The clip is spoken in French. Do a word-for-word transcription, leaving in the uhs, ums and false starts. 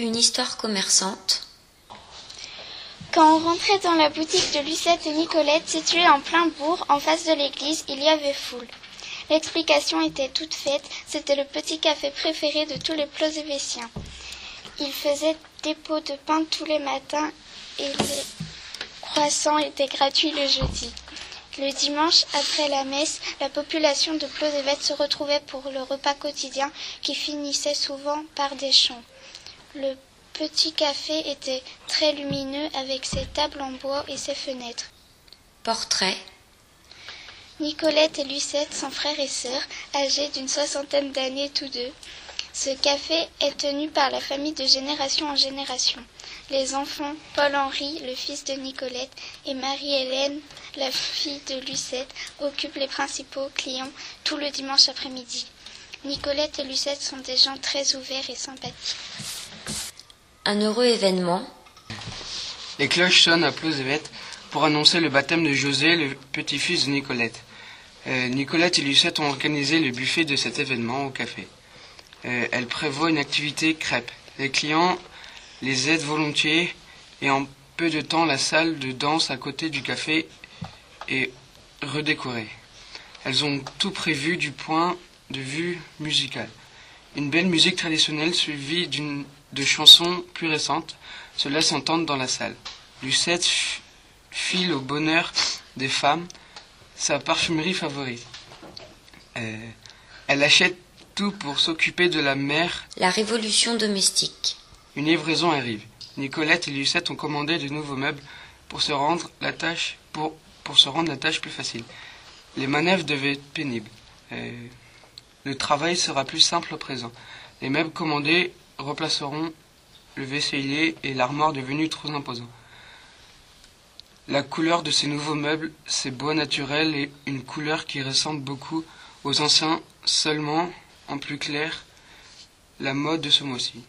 Une histoire commerçante. Quand on rentrait dans la boutique de Lucette et Nicolette, située en plein bourg, en face de l'église, il y avait foule. L'explication était toute faite, c'était le petit café préféré de tous les Plozévétiens. Il faisait des pots de pain tous les matins et les croissants étaient gratuits le jeudi. Le dimanche, après la messe, la population de Plozévette se retrouvait pour le repas quotidien qui finissait souvent par des chants. Le petit café était très lumineux avec ses tables en bois et ses fenêtres. Portrait. Nicolette et Lucette sont frères et sœurs, âgés d'une soixantaine d'années tous deux. Ce café est tenu par la famille de génération en génération. Les enfants, Paul-Henri, le fils de Nicolette, et Marie-Hélène, la fille de Lucette, occupent les principaux clients tout le dimanche après-midi. Nicolette et Lucette sont des gens très ouverts et sympathiques. Un heureux événement. Les cloches sonnent à Plozévette pour annoncer le baptême de José, le petit-fils de Nicolette. Euh, Nicolette et Lucette ont organisé le buffet de cet événement au café. Euh, elle prévoit une activité crêpe. Les clients les aident volontiers et en peu de temps, la salle de danse à côté du café est redécorée. Elles ont tout prévu du point de vue musical. Une belle musique traditionnelle suivie d'une, de chansons plus récentes se laisse entendre dans la salle. Lucette f- file au bonheur des femmes sa parfumerie favorite. Euh, elle achète tout pour s'occuper de la mère. La révolution domestique. Une livraison arrive. Nicolette et Lucette ont commandé de nouveaux meubles pour se rendre la tâche, pour, pour se rendre la tâche plus facile. Les manœuvres devaient être pénibles. Euh, le travail sera plus simple au présent. Les meubles commandés remplaceront le vaisselier et l'armoire devenus trop imposants. La couleur de ces nouveaux meubles, c'est bois naturel et une couleur qui ressemble beaucoup aux anciens, seulement en plus clair, la mode de ce mois-ci.